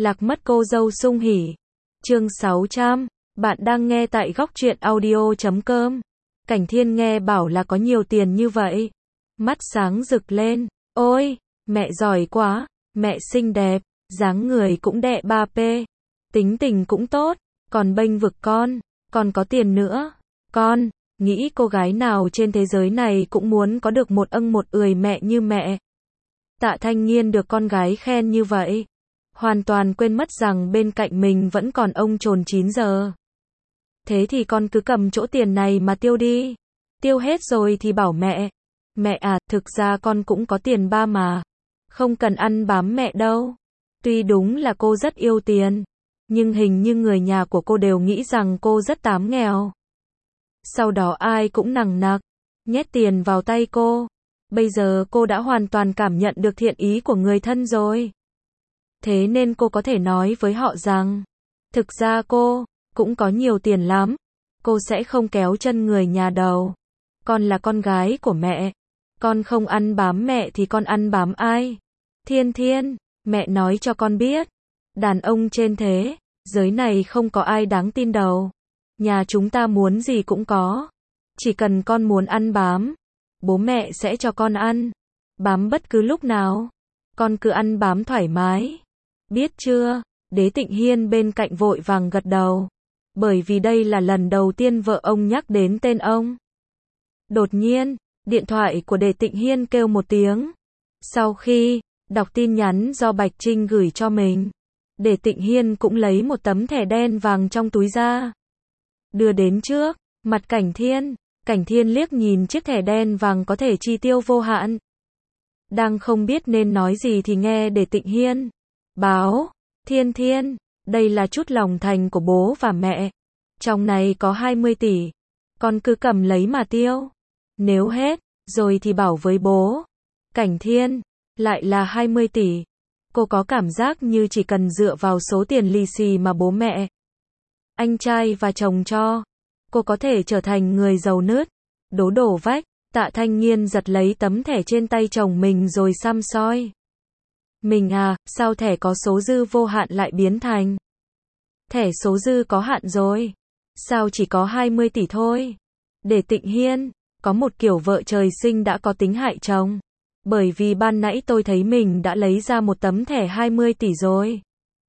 Lạc mất cô dâu sung hỉ. Chương 600. Bạn đang nghe tại góc truyện audio.com. Cảnh Thiên nghe bảo là có nhiều tiền như vậy. Mắt sáng rực lên. Ôi, mẹ giỏi quá, mẹ xinh đẹp, dáng người cũng đệ 3P. Tính tình cũng tốt, còn bênh vực con, còn có tiền nữa. Con, nghĩ cô gái nào trên thế giới này cũng muốn có được một âng một ười mẹ như mẹ. Tạ Thanh Nghiên được con gái khen như vậy, hoàn toàn quên mất rằng bên cạnh mình vẫn còn ông trồn 9 giờ. Thế thì con cứ cầm chỗ tiền này mà tiêu đi. Tiêu hết rồi thì bảo mẹ. Mẹ à, thực ra con cũng có tiền ba mà. Không cần ăn bám mẹ đâu. Tuy đúng là cô rất yêu tiền, nhưng hình như người nhà của cô đều nghĩ rằng cô rất tám nghèo. Sau đó ai cũng nằng nặc nhét tiền vào tay cô. Bây giờ cô đã hoàn toàn cảm nhận được thiện ý của người thân rồi. Thế nên cô có thể nói với họ rằng, thực ra cô cũng có nhiều tiền lắm. Cô sẽ không kéo chân người nhà đâu. Con là con gái của mẹ. Con không ăn bám mẹ thì con ăn bám ai? Thiên Thiên, mẹ nói cho con biết. Đàn ông trên thế giới này không có ai đáng tin đâu. Nhà chúng ta muốn gì cũng có. Chỉ cần con muốn ăn bám, bố mẹ sẽ cho con ăn. Bám bất cứ lúc nào. Con cứ ăn bám thoải mái. Biết chưa? Đế Tịnh Hiên bên cạnh vội vàng gật đầu. Bởi vì đây là lần đầu tiên vợ ông nhắc đến tên ông. Đột nhiên, điện thoại của Đế Tịnh Hiên kêu một tiếng. Sau khi đọc tin nhắn do Bạch Trinh gửi cho mình, Đế Tịnh Hiên cũng lấy một tấm thẻ đen vàng trong túi ra. Đưa đến trước mặt Cảnh Thiên. Cảnh Thiên liếc nhìn chiếc thẻ đen vàng có thể chi tiêu vô hạn. Đang không biết nên nói gì thì nghe Đế Tịnh Hiên báo, Thiên Thiên, đây là chút lòng thành của bố và mẹ. Trong này có 20 tỷ. Con cứ cầm lấy mà tiêu. Nếu hết rồi thì bảo với bố. Cảnh Thiên, lại là 20 tỷ. Cô có cảm giác như chỉ cần dựa vào số tiền lì xì mà bố mẹ, anh trai và chồng cho, cô có thể trở thành người giàu nứt, đổ vách. Tạ Thanh Nghiên giật lấy tấm thẻ trên tay chồng mình rồi săm soi. Mình à, sao thẻ có số dư vô hạn lại biến thành thẻ số dư có hạn rồi? Sao chỉ có 20 tỷ thôi? Để Tịnh Hiên, có một kiểu vợ trời sinh đã có tính hại chồng. Bởi vì ban nãy tôi thấy mình đã lấy ra một tấm thẻ 20 tỷ rồi.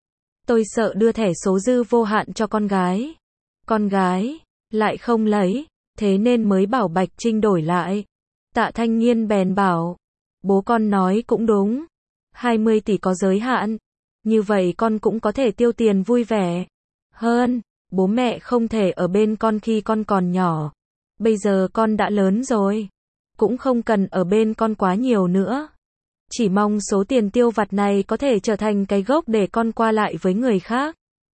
Tôi sợ đưa thẻ số dư vô hạn cho con gái. Con gái lại không lấy, thế nên mới bảo Bạch Trinh đổi lại. Tạ Thanh Nghiên bèn bảo, bố con nói cũng đúng. 20 tỷ có giới hạn. Như vậy con cũng có thể tiêu tiền vui vẻ hơn. Bố mẹ không thể ở bên con khi con còn nhỏ. Bây giờ con đã lớn rồi, cũng không cần ở bên con quá nhiều nữa. Chỉ mong số tiền tiêu vặt này có thể trở thành cái gốc để con qua lại với người khác.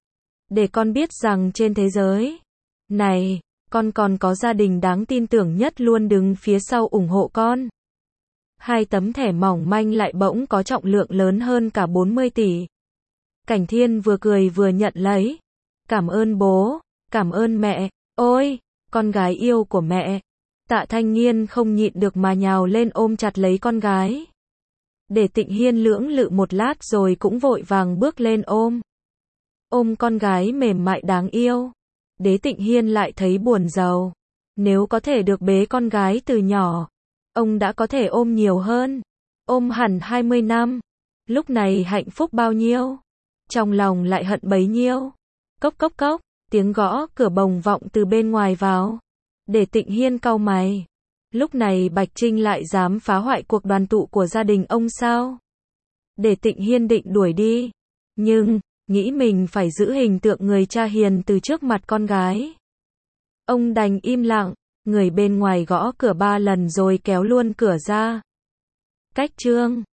Để con biết rằng trên thế giới này, con còn có gia đình đáng tin tưởng nhất luôn đứng phía sau ủng hộ con. Hai tấm thẻ mỏng manh lại bỗng có trọng lượng lớn hơn cả 40 tỷ. Cảnh Thiên vừa cười vừa nhận lấy. Cảm ơn bố, cảm ơn mẹ. Ôi, con gái yêu của mẹ. Tạ Thanh Nghiên không nhịn được mà nhào lên ôm chặt lấy con gái. Để Tịnh Hiên lưỡng lự một lát rồi cũng vội vàng bước lên ôm. Ôm con gái mềm mại đáng yêu. Đế Tịnh Hiên lại thấy buồn rầu. Nếu có thể được bế con gái từ nhỏ, ông đã có thể ôm nhiều hơn. Ôm hẳn 20 năm. Lúc này hạnh phúc bao nhiêu. Trong lòng lại hận bấy nhiêu. Cốc cốc cốc, tiếng gõ cửa bồng vọng từ bên ngoài vào. Để Tịnh Hiên cau mày. Lúc này Bạch Trinh lại dám phá hoại cuộc đoàn tụ của gia đình ông sao? Để Tịnh Hiên định đuổi đi. Nhưng, nghĩ mình phải giữ hình tượng người cha hiền từ trước mặt con gái. Ông đành im lặng, người bên ngoài gõ cửa 3 lần rồi kéo luôn cửa ra. Cách chương